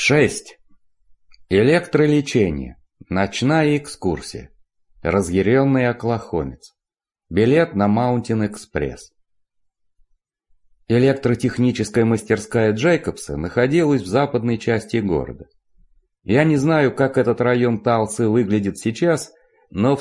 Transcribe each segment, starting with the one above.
6. Электролечение. Ночная экскурсия. Разъяренный оклахомец. Билет на Маунтин-экспресс. Электротехническая мастерская Джейкобса находилась в западной части города. Я не знаю, как этот район Талсы выглядит сейчас, но в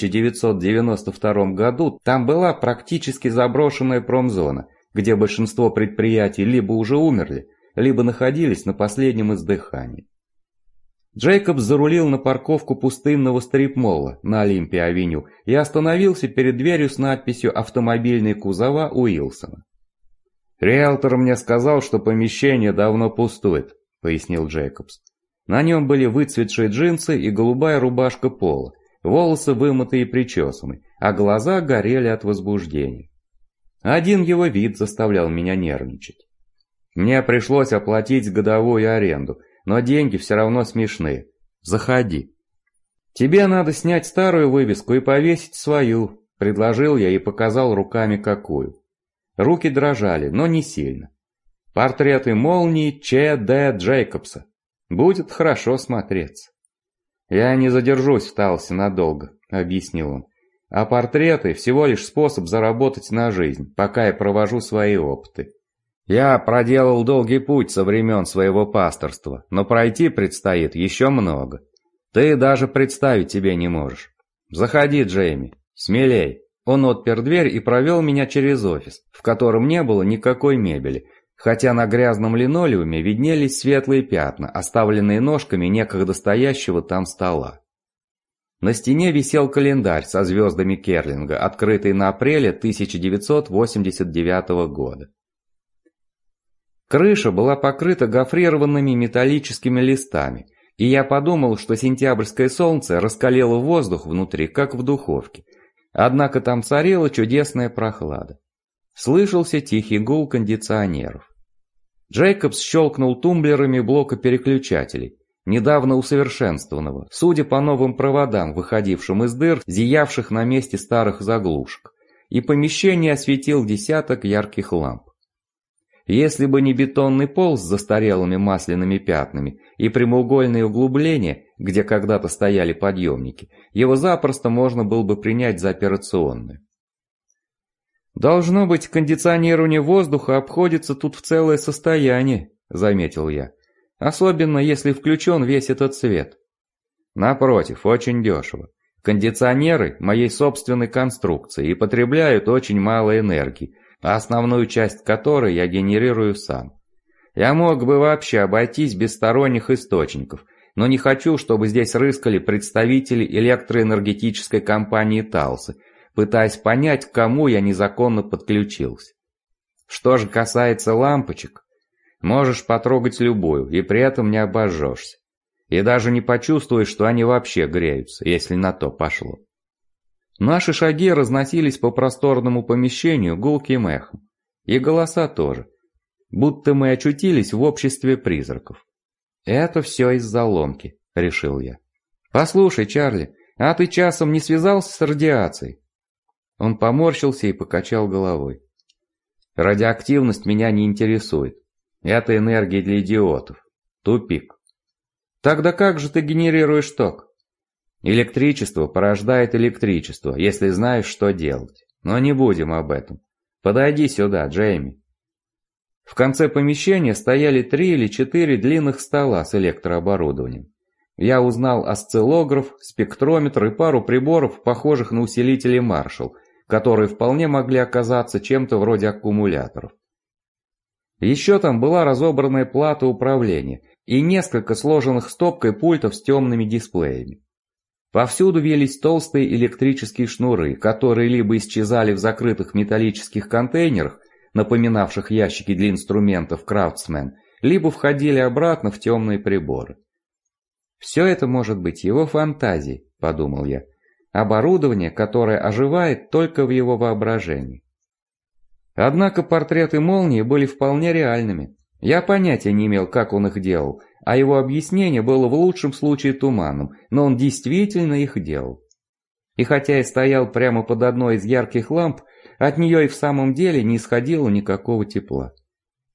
1992 году там была практически заброшенная промзона, где большинство предприятий либо уже умерли, либо находились на последнем издыхании. Джейкобс зарулил на парковку пустынного стрип-молла на Олимпия-авеню и остановился перед дверью с надписью «Автомобильные кузова Уилсона». «Риэлтор мне сказал, что помещение давно пустует», — пояснил Джейкобс. На нем были выцветшие джинсы и голубая рубашка пола, волосы вымыты и причесаны, а глаза горели от возбуждения. Один его вид заставлял меня нервничать. Мне пришлось оплатить годовую аренду, но деньги все равно смешные. Заходи. Тебе надо снять старую вывеску и повесить свою, предложил я и показал руками какую. Руки дрожали, но не сильно. Портреты молнии Ч. Д. Джейкобса. Будет хорошо смотреться. Я не задержусь в Талсе надолго, объяснил он. А портреты всего лишь способ заработать на жизнь, пока я провожу свои опыты. Я проделал долгий путь со времен своего пасторства, но пройти предстоит еще много. Ты даже представить себе не можешь. Заходи, Джейми, смелей. Он отпер дверь и провел меня через офис, в котором не было никакой мебели, хотя на грязном линолеуме виднелись светлые пятна, оставленные ножками некогда стоящего там стола. На стене висел календарь со звездами Керлинга, открытый на апреле 1989 года. Крыша была покрыта гофрированными металлическими листами, и я подумал, что сентябрьское солнце раскалило воздух внутри, как в духовке. Однако там царила чудесная прохлада. Слышался тихий гул кондиционеров. Джейкобс щелкнул тумблерами блока переключателей, недавно усовершенствованного, судя по новым проводам, выходившим из дыр, зиявших на месте старых заглушек, и помещение осветил десяток ярких ламп. Если бы не бетонный пол с застарелыми масляными пятнами и прямоугольные углубления, где когда-то стояли подъемники, его запросто можно было бы принять за операционную. «Должно быть, кондиционирование воздуха обходится тут в целое состояние», — заметил я. «Особенно, если включен весь этот свет». «Напротив, очень дешево. Кондиционеры моей собственной конструкции и потребляют очень мало энергии, а основную часть которой я генерирую сам. Я мог бы вообще обойтись без сторонних источников, но не хочу, чтобы здесь рыскали представители электроэнергетической компании Талсы, пытаясь понять, к кому я незаконно подключился. Что же касается лампочек, можешь потрогать любую, и при этом не обожжешься. И даже не почувствуешь, что они вообще греются, если на то пошло. Наши шаги разносились по просторному помещению гулким эхом. И голоса тоже. Будто мы очутились в обществе призраков. «Это все из-за ломки», — решил я. «Послушай, Чарли, а ты часом не связался с радиацией?» Он поморщился и покачал головой. «Радиоактивность меня не интересует. Это энергия для идиотов. Тупик». «Тогда как же ты генерируешь ток?» «Электричество порождает электричество, если знаешь, что делать. Но не будем об этом. Подойди сюда, Джейми». В конце помещения стояли 3 или 4 длинных стола с электрооборудованием. Я узнал осциллограф, спектрометр и пару приборов, похожих на усилители Маршалл, которые вполне могли оказаться чем-то вроде аккумуляторов. Еще там была разобранная плата управления и несколько сложенных стопкой пультов с темными дисплеями. Повсюду вились толстые электрические шнуры, которые либо исчезали в закрытых металлических контейнерах, напоминавших ящики для инструментов Craftsman, либо входили обратно в темные приборы. «Все это может быть его фантазией», — подумал я, — «оборудование, которое оживает только в его воображении». Однако портреты молнии были вполне реальными. Я понятия не имел, как он их делал, а его объяснение было в лучшем случае туманным, но он действительно их делал. И хотя я стоял прямо под одной из ярких ламп, от нее и в самом деле не исходило никакого тепла.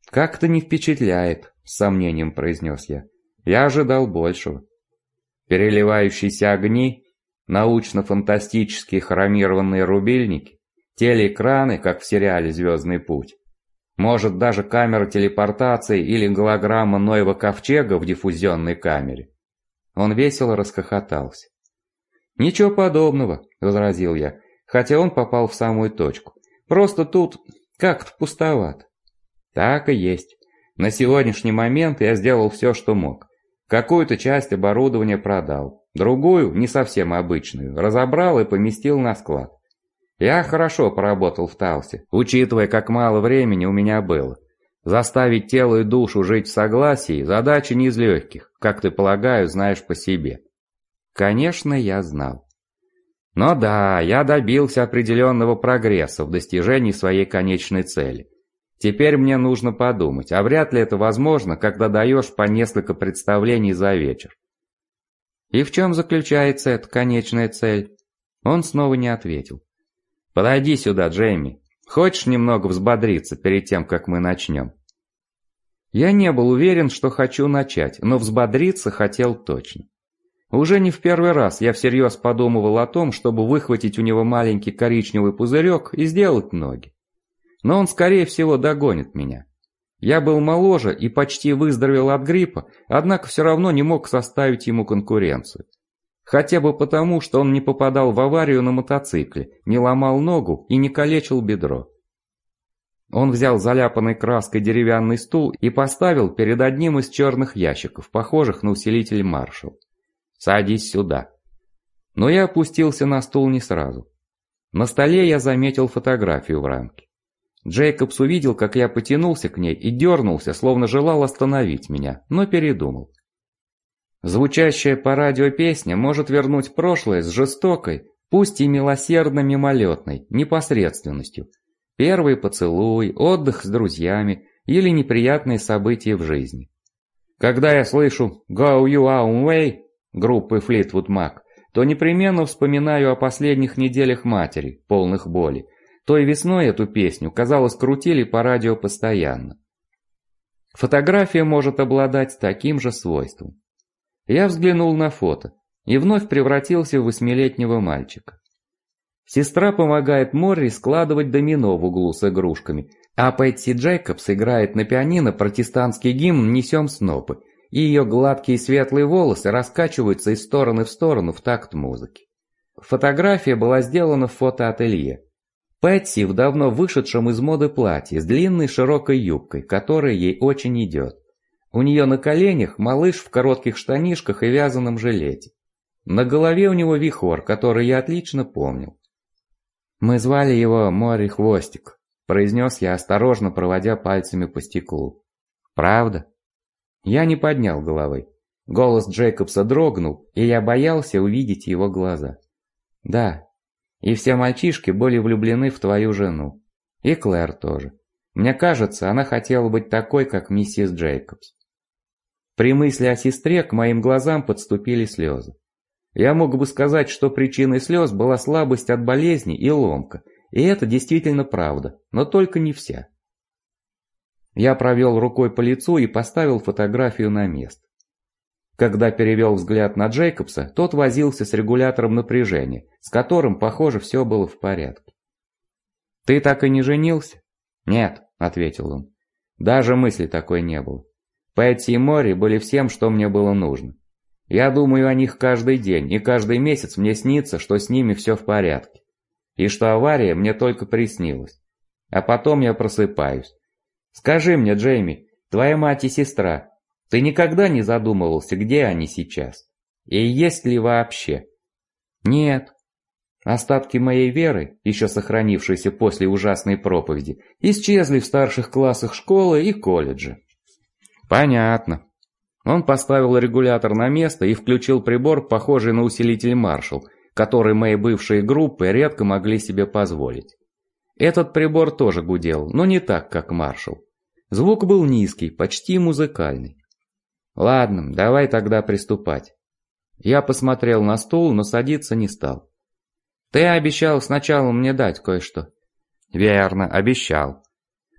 «Как-то не впечатляет», — с сомнением произнес я. «Я ожидал большего». Переливающиеся огни, научно-фантастические хромированные рубильники, телеэкраны, как в сериале «Звездный путь». Может, даже камера телепортации или голограмма Ноева ковчега в диффузионной камере. Он весело расхохотался. «Ничего подобного», — возразил я, хотя он попал в самую точку. «Просто тут как-то пустовато». Так и есть. На сегодняшний момент я сделал все, что мог. Какую-то часть оборудования продал, другую, не совсем обычную, разобрал и поместил на склад. Я хорошо поработал в Талсе, учитывая, как мало времени у меня было. Заставить тело и душу жить в согласии – задача не из легких, как ты, полагаю, знаешь по себе. Конечно, я знал. Но да, я добился определенного прогресса в достижении своей конечной цели. Теперь мне нужно подумать, а вряд ли это возможно, когда даешь по несколько представлений за вечер. И в чем заключается эта конечная цель? Он снова не ответил. «Подойди сюда, Джейми. Хочешь немного взбодриться перед тем, как мы начнем?» Я не был уверен, что хочу начать, но взбодриться хотел точно. Уже не в первый раз я всерьез подумывал о том, чтобы выхватить у него маленький коричневый пузырек и сделать ноги. Но он, скорее всего, догонит меня. Я был моложе и почти выздоровел от гриппа, однако все равно не мог составить ему конкуренцию. Хотя бы потому, что он не попадал в аварию на мотоцикле, не ломал ногу и не калечил бедро. Он взял заляпанной краской деревянный стул и поставил перед одним из черных ящиков, похожих на усилитель Marshall. «Садись сюда». Но я опустился на стул не сразу. На столе я заметил фотографию в рамке. Джейкобс увидел, как я потянулся к ней и дернулся, словно желал остановить меня, но передумал. Звучащая по радио песня может вернуть прошлое с жестокой, пусть и милосердно-мимолетной, непосредственностью. Первый поцелуй, отдых с друзьями или неприятные события в жизни. Когда я слышу «Go You Own Way» группы Fleetwood Mac, то непременно вспоминаю о последних неделях матери, полных боли. Той весной эту песню, казалось, крутили по радио постоянно. Фотография может обладать таким же свойством. Я взглянул на фото и вновь превратился в 8-летнего мальчика. Сестра помогает Морри складывать домино в углу с игрушками, а Пэтси Джейкобс играет на пианино протестантский гимн «Несем снопы», и ее гладкие светлые волосы раскачиваются из стороны в сторону в такт музыки. Фотография была сделана в фотоателье. Пэтси в давно вышедшем из моды платье с длинной широкой юбкой, которая ей очень идет. У нее на коленях малыш в коротких штанишках и вязаном жилете. На голове у него вихор, который я отлично помнил. «Мы звали его Мори Хвостик», — произнес я, осторожно проводя пальцами по стеклу. «Правда?» Я не поднял головы. Голос Джейкобса дрогнул, и я боялся увидеть его глаза. «Да. И все мальчишки были влюблены в твою жену. И Клэр тоже. Мне кажется, она хотела быть такой, как миссис Джейкобс». При мысли о сестре к моим глазам подступили слезы. Я мог бы сказать, что причиной слез была слабость от болезни и ломка, и это действительно правда, но только не вся. Я провел рукой по лицу и поставил фотографию на место. Когда перевел взгляд на Джейкобса, тот возился с регулятором напряжения, с которым, похоже, все было в порядке. «Ты так и не женился?» «Нет», — ответил он. «Даже мысли такой не было. Пэтси и Мори были всем, что мне было нужно. Я думаю о них каждый день, и каждый месяц мне снится, что с ними все в порядке. И что авария мне только приснилась. А потом я просыпаюсь. Скажи мне, Джейми, твоя мать и сестра, ты никогда не задумывался, где они сейчас? И есть ли вообще?» «Нет». Остатки моей веры, еще сохранившиеся после ужасной проповеди, исчезли в старших классах школы и колледжа. «Понятно». Он поставил регулятор на место и включил прибор, похожий на усилитель Marshall, который мои бывшие группы редко могли себе позволить. Этот прибор тоже гудел, но не так, как Marshall. Звук был низкий, почти музыкальный. «Ладно, давай тогда приступать». Я посмотрел на стул, но садиться не стал. «Ты обещал сначала мне дать кое-что». «Верно, обещал».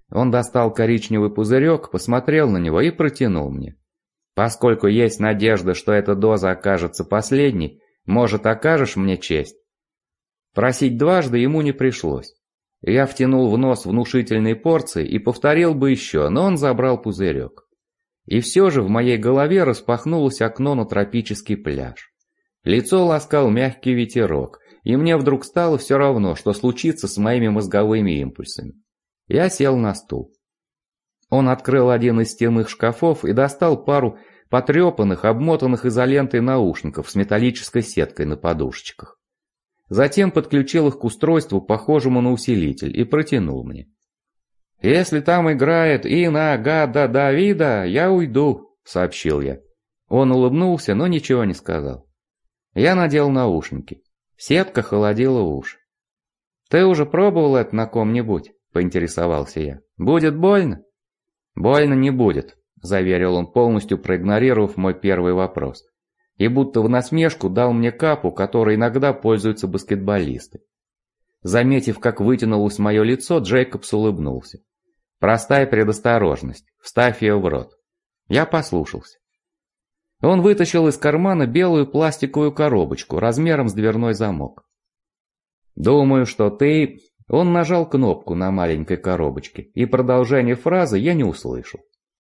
Он достал коричневый пузырек, посмотрел на него и протянул мне. «Поскольку есть надежда, что эта доза окажется последней, может, окажешь мне честь?» Просить дважды ему не пришлось. Я втянул в нос внушительные порции и повторил бы еще, но он забрал пузырек. И все же в моей голове распахнулось окно на тропический пляж. Лицо ласкал мягкий ветерок, и мне вдруг стало все равно, что случится с моими мозговыми импульсами. Я сел на стул. Он открыл один из стенных шкафов и достал пару потрепанных, обмотанных изолентой наушников с металлической сеткой на подушечках. Затем подключил их к устройству, похожему на усилитель, и протянул мне. «Если там играет Инагада Давида, я уйду», — сообщил я. Он улыбнулся, но ничего не сказал. Я надел наушники. Сетка холодила уши. «Ты уже пробовал это на ком-нибудь?» — поинтересовался я. «Будет больно?» «Больно не будет», — заверил он, полностью проигнорировав мой первый вопрос. И будто в насмешку дал мне капу, которой иногда пользуются баскетболисты. Заметив, как вытянулось мое лицо, Джейкобс улыбнулся. «Простая предосторожность. Вставь ее в рот». Я послушался. Он вытащил из кармана белую пластиковую коробочку размером с дверной замок. «Думаю, что ты...» Он нажал кнопку на маленькой коробочке, и продолжение фразы я не услышал.